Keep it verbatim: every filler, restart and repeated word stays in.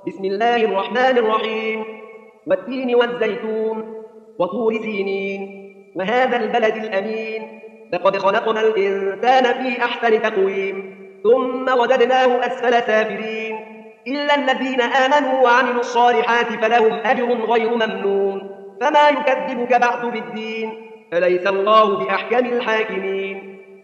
بسم الله الرحمن الرحيم. والتين والزيتون وطور سينين وهذا البلد الأمين. لقد خلقنا الإنسان في أحسن تقويم ثم رددناه أسفل سافلين إلا الذين آمنوا وعملوا الصالحات فلهم أجر غير ممنون. فما يكذبك بعد بالدين؟ أليس الله بأحكم الحاكمين؟